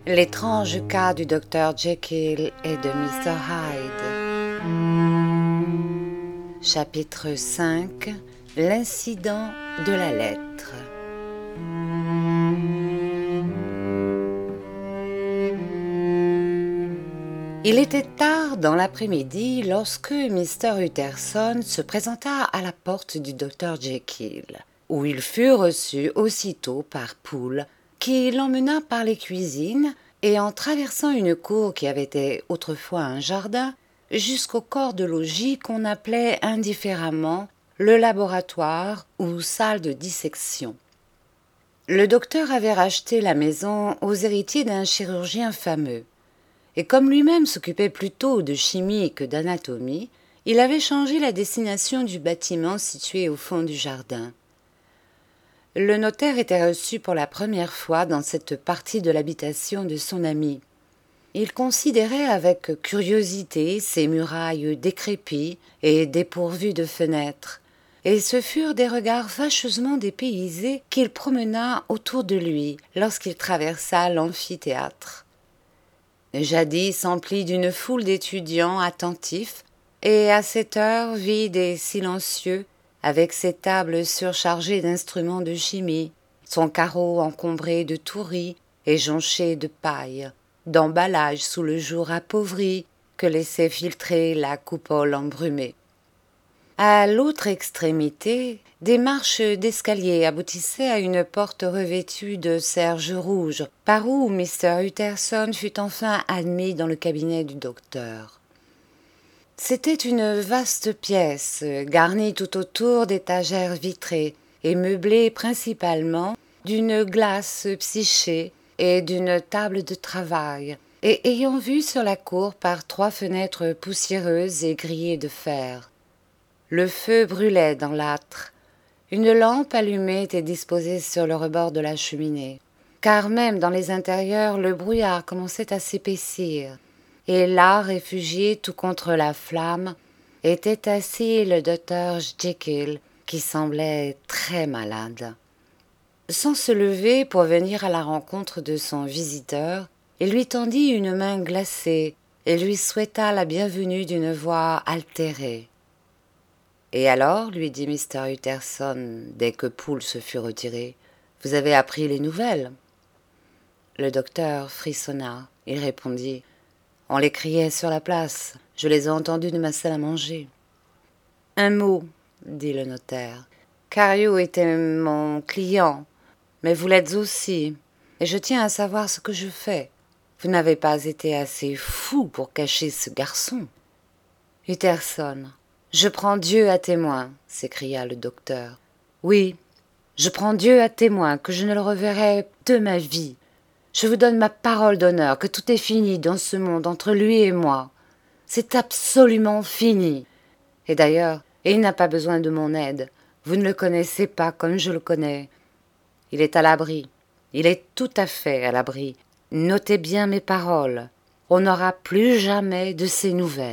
L'étrange cas du docteur Jekyll et de Mr. Hyde. Chapitre 5. L'incident de la lettre. Il était tard dans l'après-midi lorsque Mr. Utterson se présenta à la porte du docteur Jekyll, où il fut reçu aussitôt par Poole, qui l'emmena par les cuisines et en traversant une cour qui avait été autrefois un jardin, jusqu'au corps de logis qu'on appelait indifféremment le laboratoire ou salle de dissection. Le docteur avait racheté la maison aux héritiers d'un chirurgien fameux, et comme lui-même s'occupait plutôt de chimie que d'anatomie, il avait changé la destination du bâtiment situé au fond du jardin. Le notaire était reçu pour la première fois dans cette partie de l'habitation de son ami. Il considérait avec curiosité ces murailles décrépies et dépourvues de fenêtres, et ce furent des regards fâcheusement dépaysés qu'il promena autour de lui lorsqu'il traversa l'amphithéâtre. Jadis empli d'une foule d'étudiants attentifs, et à cette heure vide et silencieux, avec ses tables surchargées d'instruments de chimie, son carreau encombré de touris et jonché de paille, d'emballages sous le jour appauvri que laissait filtrer la coupole embrumée. À l'autre extrémité, des marches d'escalier aboutissaient à une porte revêtue de serge rouge, par où Mr. Utterson fut enfin admis dans le cabinet du docteur. C'était une vaste pièce, garnie tout autour d'étagères vitrées et meublée principalement d'une glace psyché et d'une table de travail, et ayant vue sur la cour par 3 fenêtres poussiéreuses et grillées de fer. Le feu brûlait dans l'âtre. Une lampe allumée était disposée sur le rebord de la cheminée, car même dans les intérieurs le brouillard commençait à s'épaissir, et là, réfugié tout contre la flamme, était assis le docteur Jekyll, qui semblait très malade. Sans se lever pour venir à la rencontre de son visiteur, il lui tendit une main glacée et lui souhaita la bienvenue d'une voix altérée. « Et alors, lui dit Mr. Utterson, dès que Poole se fut retiré, vous avez appris les nouvelles ?» Le docteur frissonna. Il répondit « On les criait sur la place. Je les ai entendus de ma salle à manger. »« Un mot, » dit le notaire. « Cario était mon client, mais vous l'êtes aussi, et je tiens à savoir ce que je fais. Vous n'avez pas été assez fou pour cacher ce garçon. » Utterson. « Je prends Dieu à témoin, » s'écria le docteur. « Oui, je prends Dieu à témoin que je ne le reverrai de ma vie. Je vous donne ma parole d'honneur que tout est fini dans ce monde entre lui et moi. C'est absolument fini. Et d'ailleurs, il n'a pas besoin de mon aide. Vous ne le connaissez pas comme je le connais. Il est à l'abri. Il est tout à fait à l'abri. Notez bien mes paroles. On n'aura plus jamais de ces nouvelles. »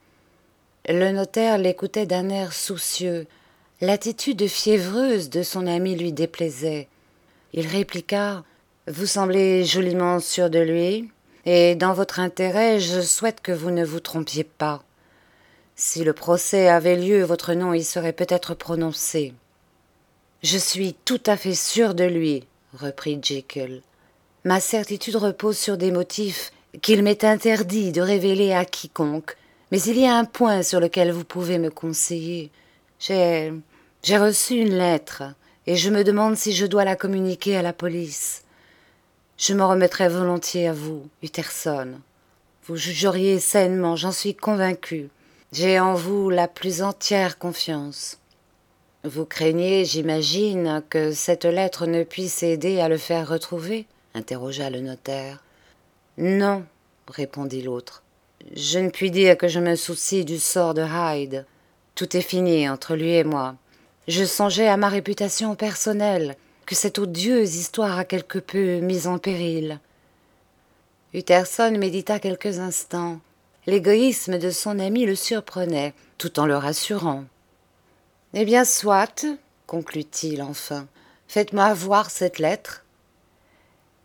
Le notaire l'écoutait d'un air soucieux. L'attitude fiévreuse de son ami lui déplaisait. Il répliqua « Vous semblez joliment sûr de lui, et dans votre intérêt, je souhaite que vous ne vous trompiez pas. Si le procès avait lieu, votre nom y serait peut-être prononcé. »« Je suis tout à fait sûr de lui, » reprit Jekyll. « Ma certitude repose sur des motifs qu'il m'est interdit de révéler à quiconque. Mais il y a un point sur lequel vous pouvez me conseiller. J'ai reçu une lettre, et je me demande si je dois la communiquer à la police. Je me remettrai volontiers à vous, Utterson. Vous jugeriez sainement, j'en suis convaincu. J'ai en vous la plus entière confiance. Vous craignez, j'imagine, que cette lettre ne puisse aider à le faire retrouver ? Interrogea le notaire. Non, répondit l'autre. Je ne puis dire que je me soucie du sort de Hyde. Tout est fini entre lui et moi. Je songeais à ma réputation personnelle, que cette odieuse histoire a quelque peu mise en péril. Utterson médita quelques instants. L'égoïsme de son ami le surprenait, tout en le rassurant. « Eh bien, soit, conclut-il enfin. Faites-moi voir cette lettre. »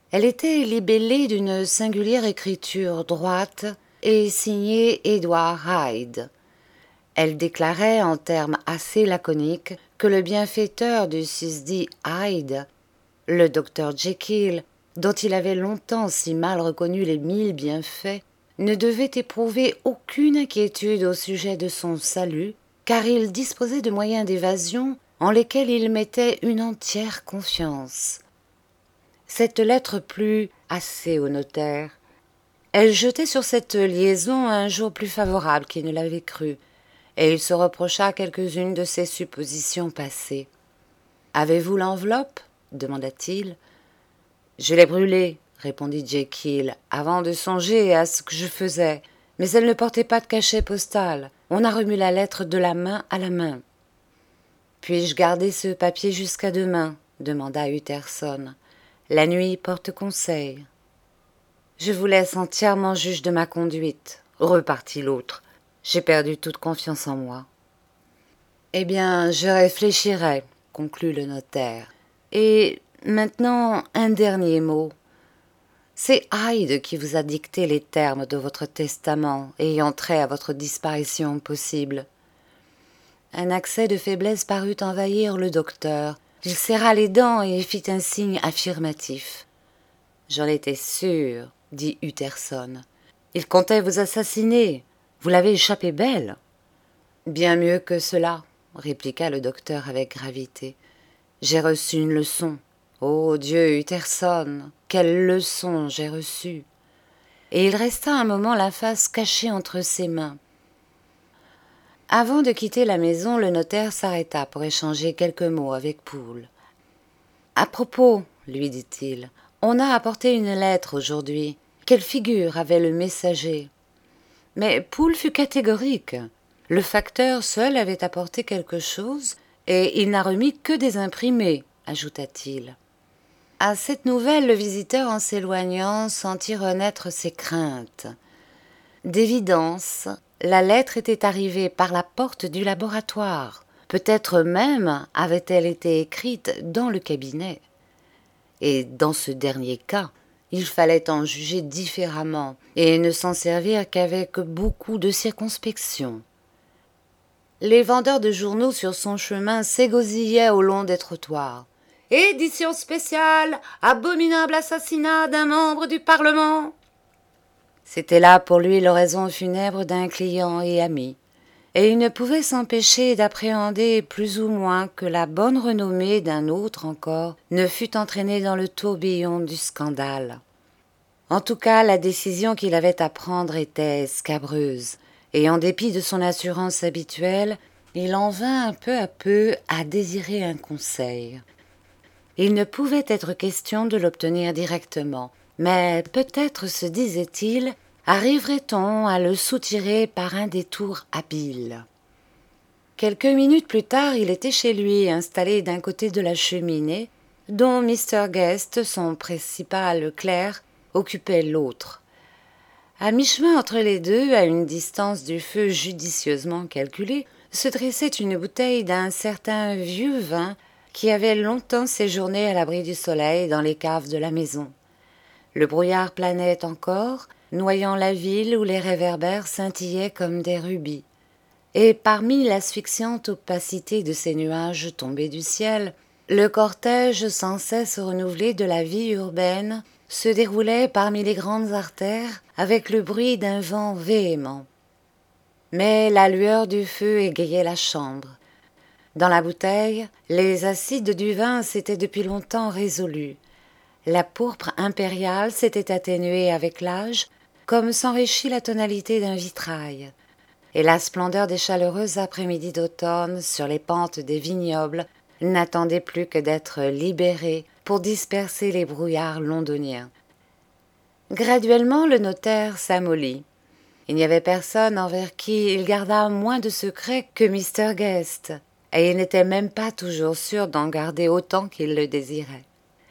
Elle était libellée d'une singulière écriture droite et signée Edward Hyde. Elle déclarait en termes assez laconiques que le bienfaiteur du susdit Hyde, le docteur Jekyll, dont il avait longtemps si mal reconnu les 1000 bienfaits, ne devait éprouver aucune inquiétude au sujet de son salut, car il disposait de moyens d'évasion en lesquels il mettait une entière confiance. Cette lettre plut assez au notaire. Elle jetait sur cette liaison un jour plus favorable qu'il ne l'avait cru, et il se reprocha quelques-unes de ses suppositions passées. « Avez-vous l'enveloppe » demanda-t-il. « Je l'ai brûlée, » répondit Jekyll, « avant de songer à ce que je faisais. Mais elle ne portait pas de cachet postal. On a remis la lettre de la main à la main. »« Puis-je garder ce papier jusqu'à demain » demanda Utterson. « La nuit porte conseil. »« Je vous laisse entièrement juge de ma conduite, » repartit l'autre. « J'ai perdu toute confiance en moi. »« Eh bien, je réfléchirai, » conclut le notaire. « Et maintenant, un dernier mot. C'est Hyde qui vous a dicté les termes de votre testament ayant trait à votre disparition possible. » Un accès de faiblesse parut envahir le docteur. Il serra les dents et fit un signe affirmatif. « J'en étais sûr, » dit Utterson. « Il comptait vous assassiner. Vous l'avez échappé belle. »« Bien mieux que cela, » répliqua le docteur avec gravité. « J'ai reçu une leçon. Ô Dieu, Utterson, quelle leçon j'ai reçue !» Et il resta un moment la face cachée entre ses mains. Avant de quitter la maison, le notaire s'arrêta pour échanger quelques mots avec Poole. « À propos, » lui dit-il, « on a apporté une lettre aujourd'hui. Quelle figure avait le messager ?» Mais Poole fut catégorique. Le facteur seul avait apporté quelque chose, et il n'a remis que des imprimés, ajouta-t-il. À cette nouvelle, le visiteur, en s'éloignant, sentit renaître ses craintes. D'évidence, la lettre était arrivée par la porte du laboratoire. Peut-être même avait-elle été écrite dans le cabinet. Et dans ce dernier cas, il fallait en juger différemment et ne s'en servir qu'avec beaucoup de circonspection. Les vendeurs de journaux sur son chemin s'égosillaient au long des trottoirs. « Édition spéciale, abominable assassinat d'un membre du Parlement !» C'était là pour lui l'oraison funèbre d'un client et ami, et il ne pouvait s'empêcher d'appréhender plus ou moins que la bonne renommée d'un autre encore ne fût entraînée dans le tourbillon du scandale. En tout cas, la décision qu'il avait à prendre était scabreuse, et en dépit de son assurance habituelle, il en vint peu à peu à désirer un conseil. Il ne pouvait être question de l'obtenir directement, mais peut-être, se disait-il, arriverait-on à le soutirer par un détour habile. Quelques minutes plus tard, il était chez lui, installé d'un côté de la cheminée, dont Mr. Guest, son principal clerc, occupait l'autre. À mi-chemin entre les deux, à une distance du feu judicieusement calculée, se dressait une bouteille d'un certain vieux vin qui avait longtemps séjourné à l'abri du soleil dans les caves de la maison. Le brouillard planait encore, noyant la ville où les réverbères scintillaient comme des rubis. Et parmi l'asphyxiante opacité de ces nuages tombés du ciel, le cortège sans cesse renouvelé de la vie urbaine se déroulait parmi les grandes artères avec le bruit d'un vent véhément. Mais la lueur du feu égayait la chambre. Dans la bouteille, les acides du vin s'étaient depuis longtemps résolus. La pourpre impériale s'était atténuée avec l'âge, comme s'enrichit la tonalité d'un vitrail. Et la splendeur des chaleureux après-midi d'automne sur les pentes des vignobles n'attendait plus que d'être libérée pour disperser les brouillards londoniens. Graduellement, le notaire s'amollit. Il n'y avait personne envers qui il gardât moins de secrets que Mr. Guest, et il n'était même pas toujours sûr d'en garder autant qu'il le désirait.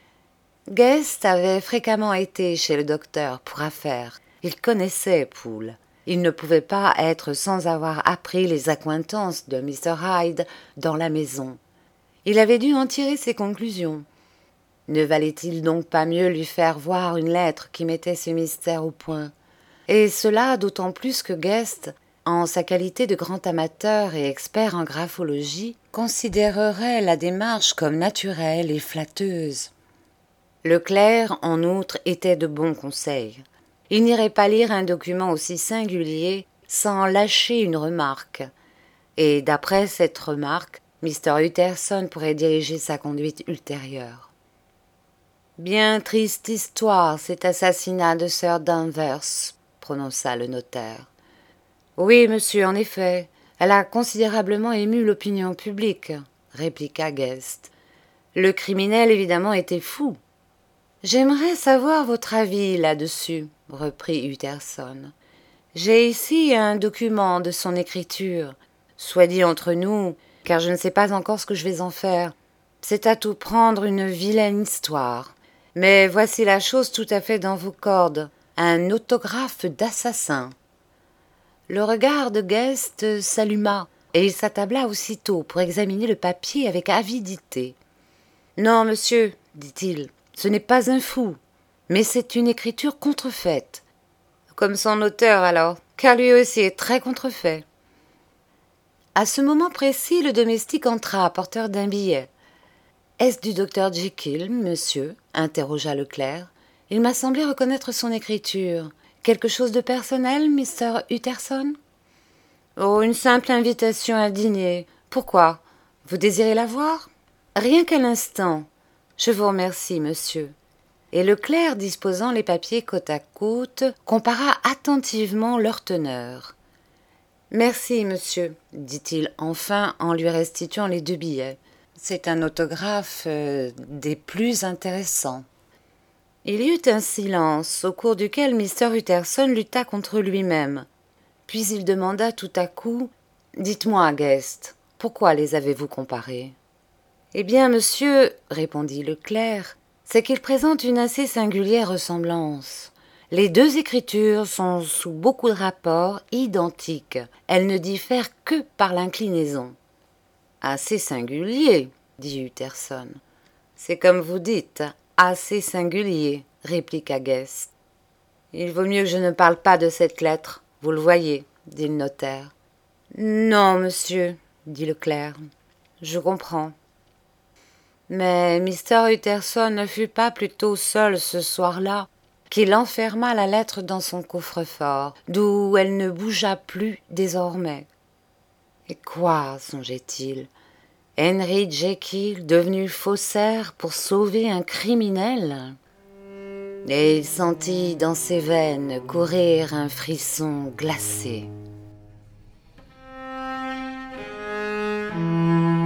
Guest avait fréquemment été chez le docteur pour affaires. Il connaissait Poole. Il ne pouvait pas être sans avoir appris les accointances de Mr. Hyde dans la maison. Il avait dû en tirer ses conclusions. Ne valait-il donc pas mieux lui faire voir une lettre qui mettait ce mystère au point? Et cela d'autant plus que Guest, en sa qualité de grand amateur et expert en graphologie, considérerait la démarche comme naturelle et flatteuse. Le clerc, en outre, était de bons conseils. Il n'irait pas lire un document aussi singulier sans lâcher une remarque. Et d'après cette remarque, Mr. Utterson pourrait diriger sa conduite ultérieure. Bien triste histoire, cet assassinat de Sir Danvers, prononça le notaire. Oui, monsieur, en effet, elle a considérablement ému l'opinion publique, répliqua Guest. Le criminel, évidemment, était fou. J'aimerais savoir votre avis là-dessus, reprit Utterson. J'ai ici un document de son écriture. Soit dit entre nous, car je ne sais pas encore ce que je vais en faire. C'est à tout prendre une vilaine histoire. Mais voici la chose tout à fait dans vos cordes, un autographe d'assassin. Le regard de Guest s'alluma, et il s'attabla aussitôt pour examiner le papier avec avidité. « Non, monsieur, dit-il, ce n'est pas un fou, mais c'est une écriture contrefaite. Comme son auteur alors, car lui aussi est très contrefait. » À ce moment précis, le domestique entra, porteur d'un billet. « Est-ce du docteur Jekyll, monsieur ?» interrogea le clerc. « Il m'a semblé reconnaître son écriture. Quelque chose de personnel, Mr. Utterson ?»« Oh, une simple invitation à dîner. Pourquoi? Vous désirez la voir ?»« Rien qu'à l'instant. Je vous remercie, monsieur. » Et le clerc, disposant les papiers côte à côte, compara attentivement leur teneur. « Merci, monsieur, dit-il enfin en lui restituant les 2 billets. C'est un autographe des plus intéressants. » Il y eut un silence, au cours duquel Mr. Utterson lutta contre lui-même. Puis il demanda tout à coup « Dites-moi, Guest, pourquoi les avez-vous comparés ?»« Eh bien, monsieur, répondit le clerc, c'est qu'ils présentent une assez singulière ressemblance. Les 2 écritures sont sous beaucoup de rapports identiques. Elles ne diffèrent que par l'inclinaison. »« Assez singulier, dit Utterson. »« C'est comme vous dites, assez singulier, répliqua Guest. »« Il vaut mieux que je ne parle pas de cette lettre, vous le voyez, dit le notaire. »« Non, monsieur, dit le clerc, je comprends. » Mais Mr. Utterson ne fut pas plutôt seul ce soir-là qu'il enferma la lettre dans son coffre-fort, d'où elle ne bougea plus désormais. Et quoi, songeait-il, Henry Jekyll devenu faussaire pour sauver un criminel? Et il sentit dans ses veines courir un frisson glacé.